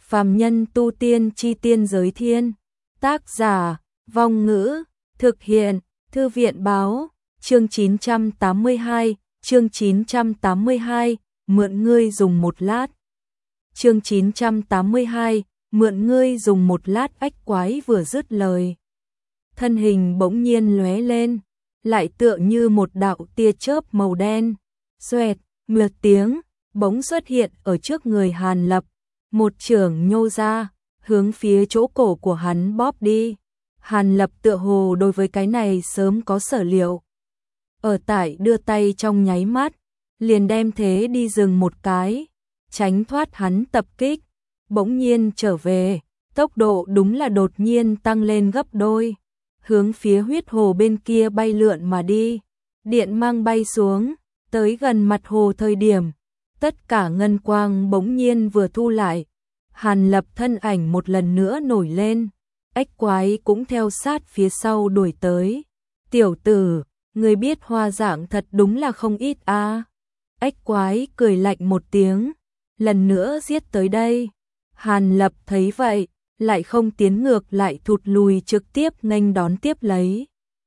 Phàm nhân tu tiên chi tiên giới thiên. Tác giả, Vong Ngữ, thực hiện, Thư viện Báo, chương 982, chương 982, mượn ngươi dùng một lát. Chương 982, mượn ngươi dùng một lát. Ách quái vừa dứt lời, thân hình bỗng nhiên lóe lên, lại tựa như một đạo tia chớp màu đen, xoẹt, một tiếng, bỗng xuất hiện ở trước người Hàn Lập, một chưởng nhô ra, hướng phía chỗ cổ của hắn bóp đi. Hàn Lập tựa hồ đối với cái này sớm có sở liệu. Ở tại đưa tay trong nháy mắt, liền đem thế đi dừng một cái, tránh thoát hắn tập kích, bỗng nhiên trở về, tốc độ đúng là đột nhiên tăng lên gấp đôi, hướng phía huyết hồ bên kia bay lượn mà đi. Điện mang bay xuống, tới gần mặt hồ thời điểm, tất cả ngân quang bỗng nhiên vừa thu lại, Hàn Lập thân ảnh một lần nữa nổi lên, ách quái cũng theo sát phía sau đuổi tới. Tiểu tử, người biết hoa dạng thật đúng là không ít a. Ách quái cười lạnh một tiếng, lần nữa giết tới đây. Hàn Lập thấy vậy, lại không tiến ngược lại thụt lùi trực tiếp nghênh đón tiếp lấy.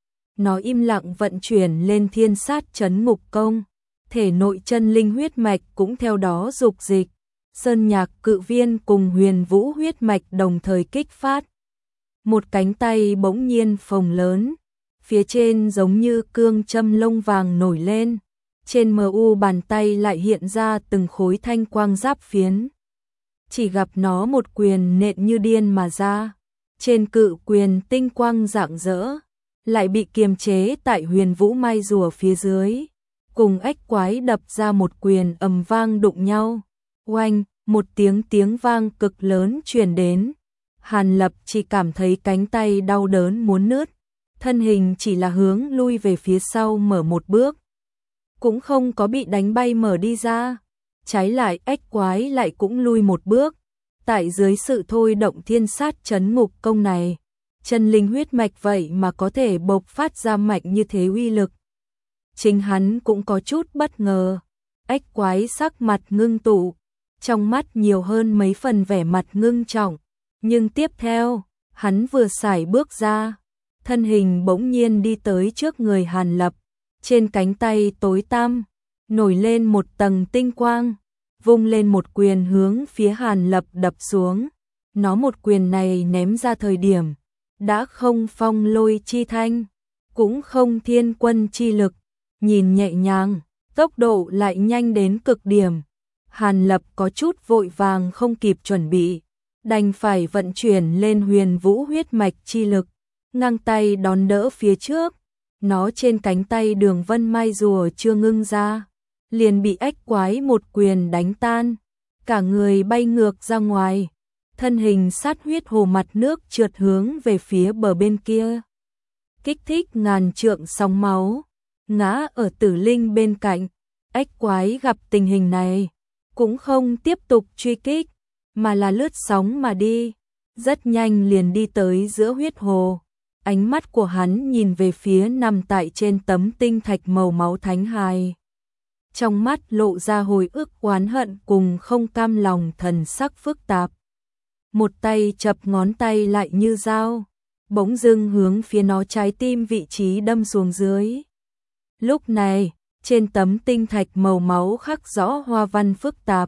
Nó im lặng vận chuyển lên thiên sát chấn ngục công, thể nội chân linh huyết mạch cũng theo đó dục dịch. Sơn Nhạc Cự Viên cùng Huyền Vũ huyết mạch đồng thời kích phát. Một cánh tay bỗng nhiên phồng lớn, phía trên giống như cương châm lông vàng nổi lên, trên mu bàn tay lại hiện ra từng khối thanh quang giáp phiến. Chỉ gặp nó một quyền nện như điên mà ra, trên cự quyền tinh quang rạng rỡ, lại bị kiềm chế tại Huyền Vũ mai rùa phía dưới, cùng ách quái đập ra một quyền ầm vang đụng nhau. Oanh, một tiếng vang cực lớn truyền đến. Hàn Lập chỉ cảm thấy cánh tay đau đớn muốn nứt, thân hình chỉ là hướng lui về phía sau mở một bước, cũng không có bị đánh bay mở đi ra, trái lại ách quái lại cũng lui một bước. Tại dưới sự thôi động thiên sát chấn ngục công này, chân linh huyết mạch vậy mà có thể bộc phát ra mạnh như thế uy lực. Chính hắn cũng có chút bất ngờ, ách quái sắc mặt ngưng tụ, trong mắt nhiều hơn mấy phần vẻ mặt ngưng trọng, nhưng tiếp theo, hắn vừa sải bước ra, thân hình bỗng nhiên đi tới trước người Hàn Lập, trên cánh tay tối tăm nổi lên một tầng tinh quang, vung lên một quyền hướng phía Hàn Lập đập xuống. Nó một quyền này ném ra thời điểm, đã không phong lôi chi thanh, cũng không thiên quân chi lực, nhìn nhẹ nhàng, tốc độ lại nhanh đến cực điểm. Hàn Lập có chút vội vàng không kịp chuẩn bị, đành phải vận chuyển lên Huyền Vũ huyết mạch chi lực, ngang tay đón đỡ phía trước. Nó trên cánh tay đường vân mai rùa chưa ngưng ra, liền bị ách quái một quyền đánh tan, cả người bay ngược ra ngoài, thân hình sát huyết hồ mặt nước trượt hướng về phía bờ bên kia. Kích thích ngàn trượng sóng máu, ngã ở Tử Linh bên cạnh. Ách quái gặp tình hình này, cũng không tiếp tục truy kích, mà là lướt sóng mà đi, rất nhanh liền đi tới giữa huyết hồ. Ánh mắt của hắn nhìn về phía nằm tại trên tấm tinh thạch màu máu thánh hài, trong mắt lộ ra hồi ức oán hận cùng không cam lòng thần sắc phức tạp. Một tay chập ngón tay lại như dao, bỗng dưng hướng phía nó trái tim vị trí đâm xuống dưới. Lúc này, trên tấm tinh thạch màu máu khắc rõ hoa văn phức tạp,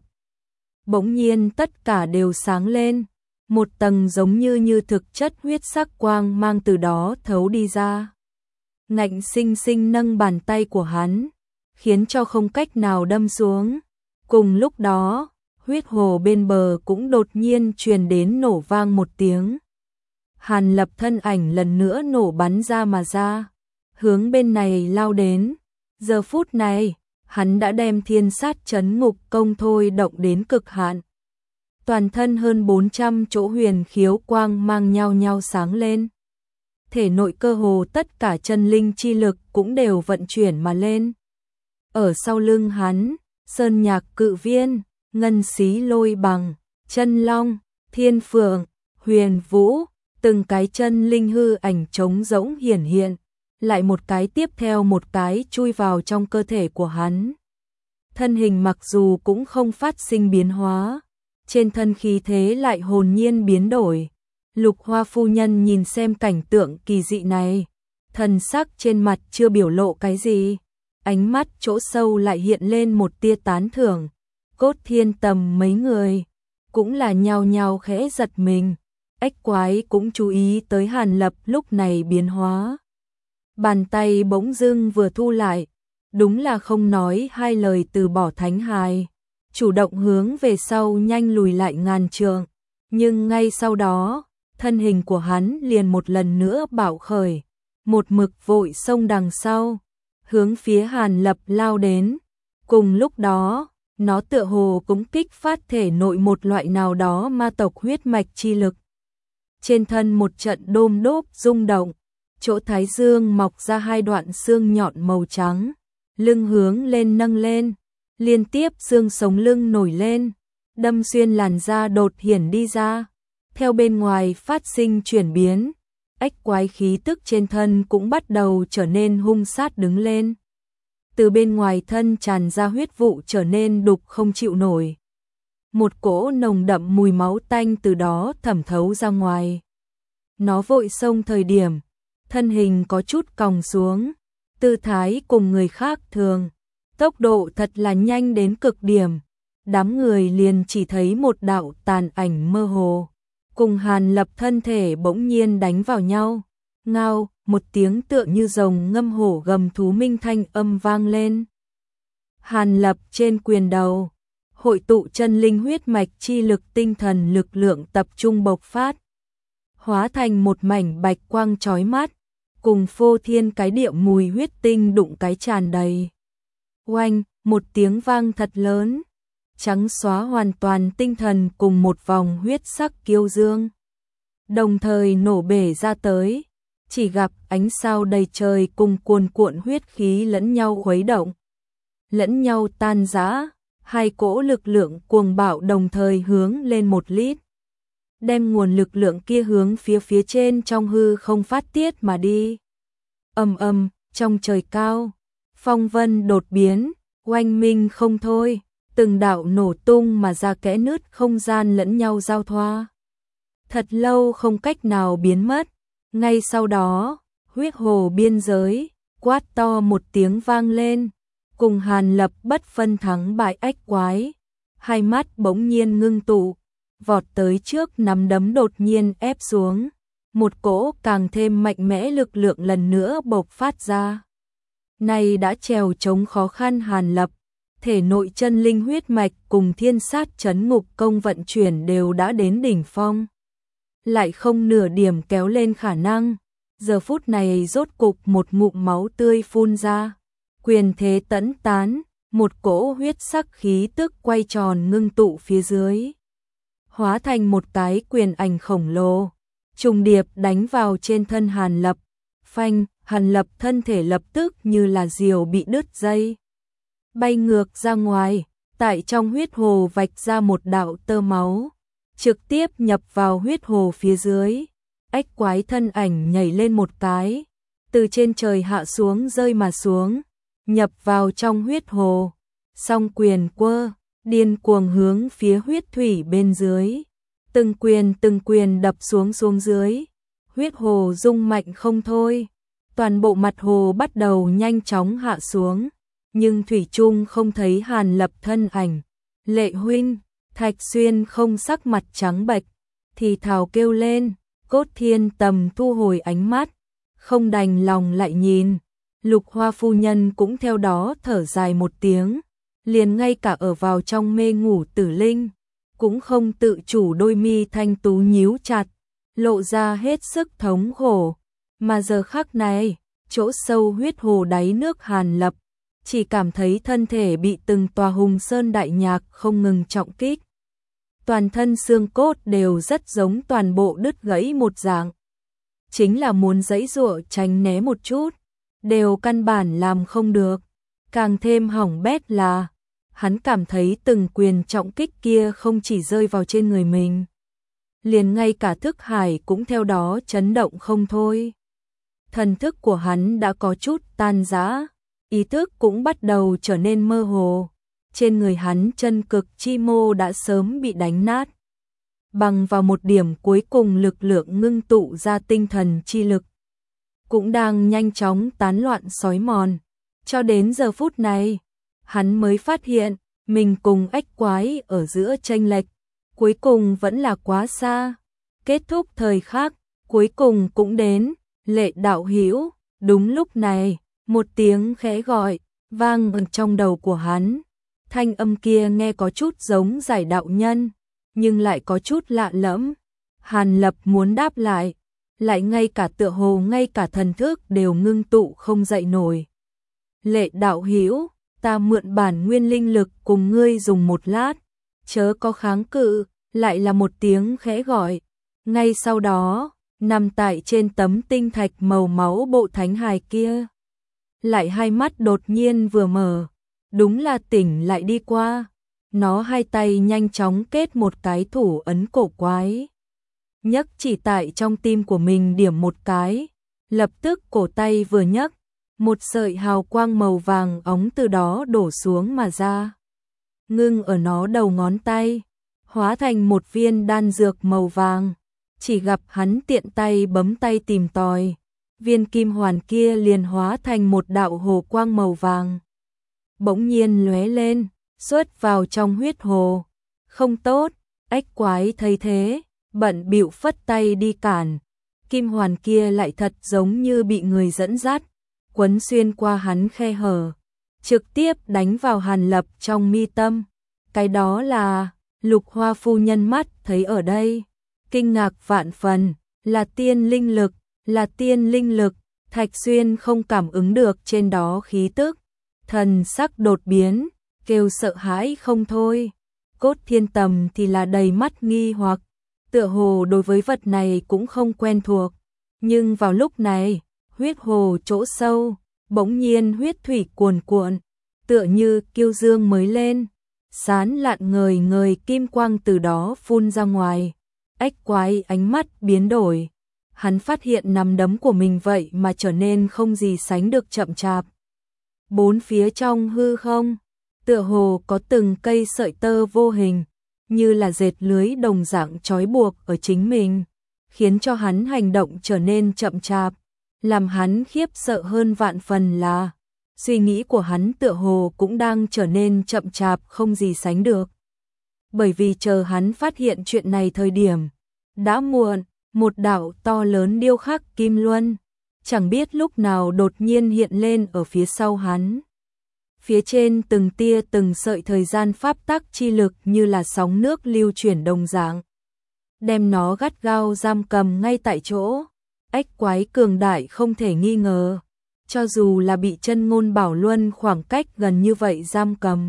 bỗng nhiên tất cả đều sáng lên, một tầng giống như thực chất huyết sắc quang mang từ đó thấu đi ra. Ngạnh sinh sinh nâng bàn tay của hắn, khiến cho không cách nào đâm xuống. Cùng lúc đó, huyết hồ bên bờ cũng đột nhiên truyền đến nổ vang một tiếng. Hàn Lập thân ảnh lần nữa nổ bắn ra mà ra, hướng bên này lao đến. Giờ phút này, hắn đã đem thiên sát chấn ngục công thôi động đến cực hạn. Toàn thân hơn 400 chỗ huyền khiếu quang mang nhau sáng lên. Thể nội cơ hồ tất cả chân linh chi lực cũng đều vận chuyển mà lên. Ở sau lưng hắn, Sơn Nhạc Cự Viên, Ngân Xí Lôi Bằng, Chân Long, Thiên Phượng, Huyền Vũ, từng cái chân linh hư ảnh trống rỗng hiển hiện, lại một cái tiếp theo một cái chui vào trong cơ thể của hắn. Thân hình mặc dù cũng không phát sinh biến hóa, trên thân khí thế lại hồn nhiên biến đổi. Lục Hoa phu nhân nhìn xem cảnh tượng kỳ dị này, thần sắc trên mặt chưa biểu lộ cái gì, ánh mắt chỗ sâu lại hiện lên một tia tán thưởng. Cốt Thiên Tầm mấy người cũng là nhao nhao khẽ giật mình. Ách Quái cũng chú ý tới Hàn Lập lúc này biến hóa. Bàn tay bỗng dưng vừa thu lại, đúng là không nói hai lời từ bỏ thánh hài, chủ động hướng về sau nhanh lùi lại ngàn trượng, nhưng ngay sau đó, thân hình của hắn liền một lần nữa bạo khởi, một mực vội xông đằng sau, hướng phía Hàn Lập lao đến. Cùng lúc đó, nó tựa hồ cũng kích phát thể nội một loại nào đó ma tộc huyết mạch chi lực. Trên thân một trận đôm đốp rung động, chỗ thái dương mọc ra hai đoạn xương nhọn màu trắng, lưng hướng lên nâng lên, liên tiếp xương sống lưng nổi lên, đâm xuyên làn da đột hiển đi ra. Theo bên ngoài phát sinh chuyển biến, Ách Quái khí tức trên thân cũng bắt đầu trở nên hung sát đứng lên. Từ bên ngoài thân tràn ra huyết vụ trở nên đục không chịu nổi. Một cỗ nồng đậm mùi máu tanh từ đó thẩm thấu ra ngoài. Nó vội xông thời điểm, thân hình có chút còng xuống, tư thái cùng người khác thường, tốc độ thật là nhanh đến cực điểm. Đám người liền chỉ thấy một đạo tàn ảnh mơ hồ, cùng Hàn Lập thân thể bỗng nhiên đánh vào nhau. Ngao, một tiếng tựa như rồng ngâm hổ gầm thú minh thanh âm vang lên. Hàn Lập trên quyền đầu, hội tụ chân linh huyết mạch chi lực tinh thần lực lượng tập trung bộc phát, hóa thành một mảnh bạch quang chói mắt, cùng phô thiên cái địa mùi huyết tinh đụng cái tràn đầy. Oanh, một tiếng vang thật lớn, trắng xóa hoàn toàn tinh thần cùng một vòng huyết sắc kiêu dương, đồng thời nổ bể ra tới. Chỉ gặp ánh sao đầy trời cùng cuồn cuộn huyết khí lẫn nhau khuấy động, lẫn nhau tan rã, hai cỗ lực lượng cuồng bạo đồng thời hướng lên một lít, đem nguồn lực lượng kia hướng phía trên trong hư không phát tiết mà đi. Ầm ầm, trong trời cao, phong vân đột biến, oanh minh không thôi, từng đạo nổ tung mà ra kẽ nứt không gian lẫn nhau giao thoa. Thật lâu không cách nào biến mất. Ngay sau đó, huyết hồ biên giới, quát to một tiếng vang lên, cùng Hàn Lập bất phân thắng bại. Ách Quái, hai mắt bỗng nhiên ngưng tụ, vọt tới trước nắm đấm đột nhiên ép xuống, một cỗ càng thêm mạnh mẽ lực lượng lần nữa bộc phát ra. Này đã trèo chống khó khăn Hàn Lập, thể nội chân linh huyết mạch cùng thiên sát chấn ngục công vận chuyển đều đã đến đỉnh phong. Lại không nửa điểm kéo lên khả năng, giờ phút này rốt cục một ngụm máu tươi phun ra, quyền thế tẫn tán, một cỗ huyết sắc khí tức quay tròn ngưng tụ phía dưới, hóa thành một cái quyền ảnh khổng lồ, trùng điệp đánh vào trên thân Hàn Lập. Phanh, Hàn Lập thân thể lập tức như là diều bị đứt dây, bay ngược ra ngoài, tại trong huyết hồ vạch ra một đạo tơ máu, trực tiếp nhập vào huyết hồ phía dưới. Ách Quái thân ảnh nhảy lên một cái, từ trên trời hạ xuống rơi mà xuống, nhập vào trong huyết hồ, song quyền quơ, điên cuồng hướng phía huyết thủy bên dưới, từng quyền đập xuống dưới, huyết hồ rung mạnh không thôi, toàn bộ mặt hồ bắt đầu nhanh chóng hạ xuống, nhưng thủy chung không thấy Hàn Lập thân ảnh. Lệ huynh, Thạch Xuyên không sắc mặt trắng bệch, thì thào kêu lên. Cốt Thiên Tầm thu hồi ánh mắt, không đành lòng lại nhìn. Lục Hoa phu nhân cũng theo đó thở dài một tiếng, liền ngay cả ở vào trong mê ngủ Tử Linh, cũng không tự chủ đôi mi thanh tú nhíu chặt, lộ ra hết sức thống khổ. Mà giờ khắc này, chỗ sâu huyết hồ đáy nước Hàn Lập, chỉ cảm thấy thân thể bị từng tòa hùng sơn đại nhạc không ngừng trọng kích. Toàn thân xương cốt đều rất giống toàn bộ đứt gãy một dạng. Chính là muốn giãy giụa tránh né một chút, đều căn bản làm không được. Càng thêm hỏng bét là, hắn cảm thấy từng quyền trọng kích kia không chỉ rơi vào trên người mình, liền ngay cả thức hải cũng theo đó chấn động không thôi. Thần thức của hắn đã có chút tan rã, ý thức cũng bắt đầu trở nên mơ hồ, trên người hắn chân cực chi mô đã sớm bị đánh nát. Bằng vào một điểm cuối cùng lực lượng ngưng tụ ra tinh thần chi lực, cũng đang nhanh chóng tán loạn xói mòn. Cho đến giờ phút này, hắn mới phát hiện, mình cùng ách quái ở giữa chênh lệch, cuối cùng vẫn là quá xa. Kết thúc thời khắc, cuối cùng cũng đến, Lệ đạo hữu. Đúng lúc này, một tiếng khẽ gọi, vang ở trong đầu của hắn. Thanh âm kia nghe có chút giống giải đạo nhân, nhưng lại có chút lạ lẫm. Hàn Lập muốn đáp lại, lại ngay cả tựa hồ ngay cả thần thức đều ngưng tụ không dậy nổi. Lệ đạo hữu, ta mượn bản nguyên linh lực cùng ngươi dùng một lát, chớ có kháng cự. Lại là một tiếng khẽ gọi. Ngay sau đó, nằm tại trên tấm tinh thạch màu máu bộ thánh hài kia, lại hai mắt đột nhiên vừa mở, đúng là tỉnh lại đi qua. Nó hai tay nhanh chóng kết một cái thủ ấn cổ quái, nhấc chỉ tại trong tim của mình điểm một cái, lập tức cổ tay vừa nhấc, một sợi hào quang màu vàng óng từ đó đổ xuống mà ra, ngưng ở nó đầu ngón tay, hóa thành một viên đan dược màu vàng. Chỉ gặp hắn tiện tay bấm tay tìm tòi, viên kim hoàn kia liền hóa thành một đạo hồ quang màu vàng, bỗng nhiên lóe lên, xuất vào trong huyết hồ. Không tốt, ách quái thấy thế, bận bịu phất tay đi cản. Kim hoàn kia lại thật giống như bị người dẫn dắt, quấn xuyên qua hắn khe hở, trực tiếp đánh vào Hàn Lập trong mi tâm. Cái đó là, Lục Hoa phu nhân mắt thấy ở đây, kinh ngạc vạn phần, là tiên linh lực, là tiên linh lực. Thạch Xuyên không cảm ứng được trên đó khí tức, thần sắc đột biến, kêu sợ hãi không thôi. Cốt Thiên Tầm thì là đầy mắt nghi hoặc, tựa hồ đối với vật này cũng không quen thuộc. Nhưng vào lúc này, huyết hồ chỗ sâu, bỗng nhiên huyết thủy cuồn cuộn, tựa như kiêu dương mới lên, sán lạn ngời ngời kim quang từ đó phun ra ngoài. Ách quái ánh mắt biến đổi, hắn phát hiện nắm đấm của mình vậy mà trở nên không gì sánh được chậm chạp. Bốn phía trong hư không, tựa hồ có từng cây sợi tơ vô hình, như là dệt lưới đồng dạng trói buộc ở chính mình, khiến cho hắn hành động trở nên chậm chạp. Làm hắn khiếp sợ hơn vạn phần là, suy nghĩ của hắn tựa hồ cũng đang trở nên chậm chạp không gì sánh được. Bởi vì chờ hắn phát hiện chuyện này thời điểm đã muộn, một đạo to lớn điêu khắc kim luân, chẳng biết lúc nào đột nhiên hiện lên ở phía sau hắn. Phía trên từng tia từng sợi thời gian pháp tắc chi lực như là sóng nước lưu chuyển đồng dạng, đem nó gắt gao giam cầm ngay tại chỗ. Ách quái cường đại không thể nghi ngờ, cho dù là bị chân ngôn bảo luân khoảng cách gần như vậy giam cầm,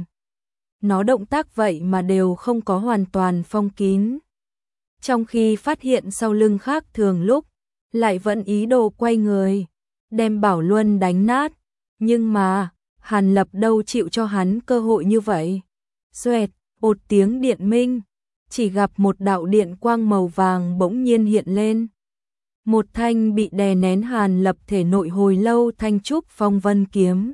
nó động tác vậy mà đều không có hoàn toàn phong kín. Trong khi phát hiện sau lưng khác thường lúc, lại vẫn ý đồ quay người, đem bảo luân đánh nát. Nhưng mà, Hàn Lập đâu chịu cho hắn cơ hội như vậy. Xoẹt, một tiếng điện minh, chỉ gặp một đạo điện quang màu vàng bỗng nhiên hiện lên. Một thanh bị đè nén Hàn Lập thể nội hồi lâu thanh trúc phong vân kiếm,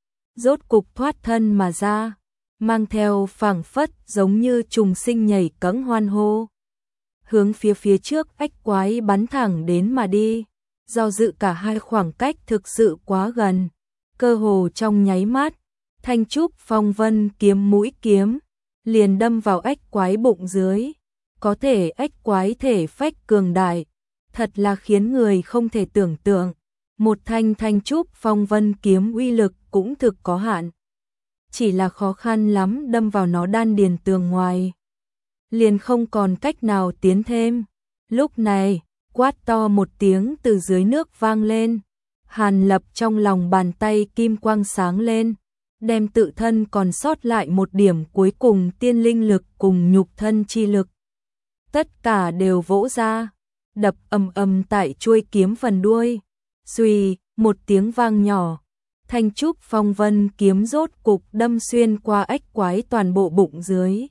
rốt cục thoát thân mà ra, mang theo phảng phất giống như trùng sinh nhảy cẫng hoan hô, hướng phía trước ách quái bắn thẳng đến mà đi. Do dự cả hai khoảng cách thực sự quá gần, cơ hồ trong nháy mắt, thanh trúc phong vân kiếm mũi kiếm liền đâm vào ách quái bụng dưới. Có thể ách quái thể phách cường đại, thật là khiến người không thể tưởng tượng. Một thanh trúc phong vân kiếm uy lực cũng thực có hạn, chỉ là khó khăn lắm đâm vào nó đan điền tường ngoài, liền không còn cách nào tiến thêm. Lúc này, quát to một tiếng từ dưới nước vang lên. Hàn Lập trong lòng bàn tay kim quang sáng lên, đem tự thân còn sót lại một điểm cuối cùng tiên linh lực cùng nhục thân chi lực, tất cả đều vỗ ra, đập ầm ầm tại chuôi kiếm phần đuôi. Xuy, một tiếng vang nhỏ, thanh trúc phong vân kiếm rốt cục đâm xuyên qua ách quái toàn bộ bụng dưới,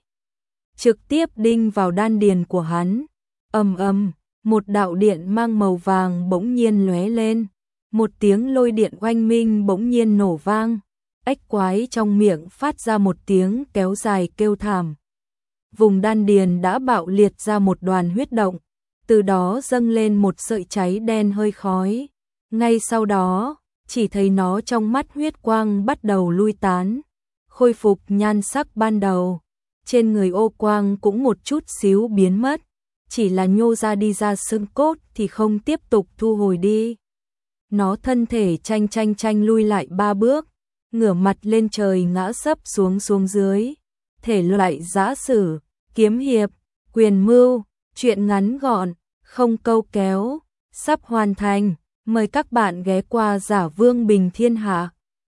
trực tiếp đinh vào đan điền của hắn. Ầm ầm, một đạo điện mang màu vàng bỗng nhiên lóe lên, một tiếng lôi điện oanh minh bỗng nhiên nổ vang. ếch quái trong miệng phát ra một tiếng kéo dài kêu thảm. Vùng đan điền đã bạo liệt ra một đoàn huyết động, từ đó dâng lên một sợi cháy đen hơi khói. Ngay sau đó, chỉ thấy nó trong mắt huyết quang bắt đầu lui tán, khôi phục nhan sắc ban đầu. Trên người Ô Quang cũng một chút xíu biến mất, chỉ là nhô ra đi ra xương cốt thì không tiếp tục thu hồi đi. Nó thân thể chanh lui lại 3 bước, ngửa mặt lên trời ngã sấp xuống dưới. Thể loại giã sử, kiếm hiệp, quyền mưu, truyện ngắn gọn, không câu kéo, sắp hoàn thành. Mời các bạn ghé qua Giả Vương Bình Thiên Hạ.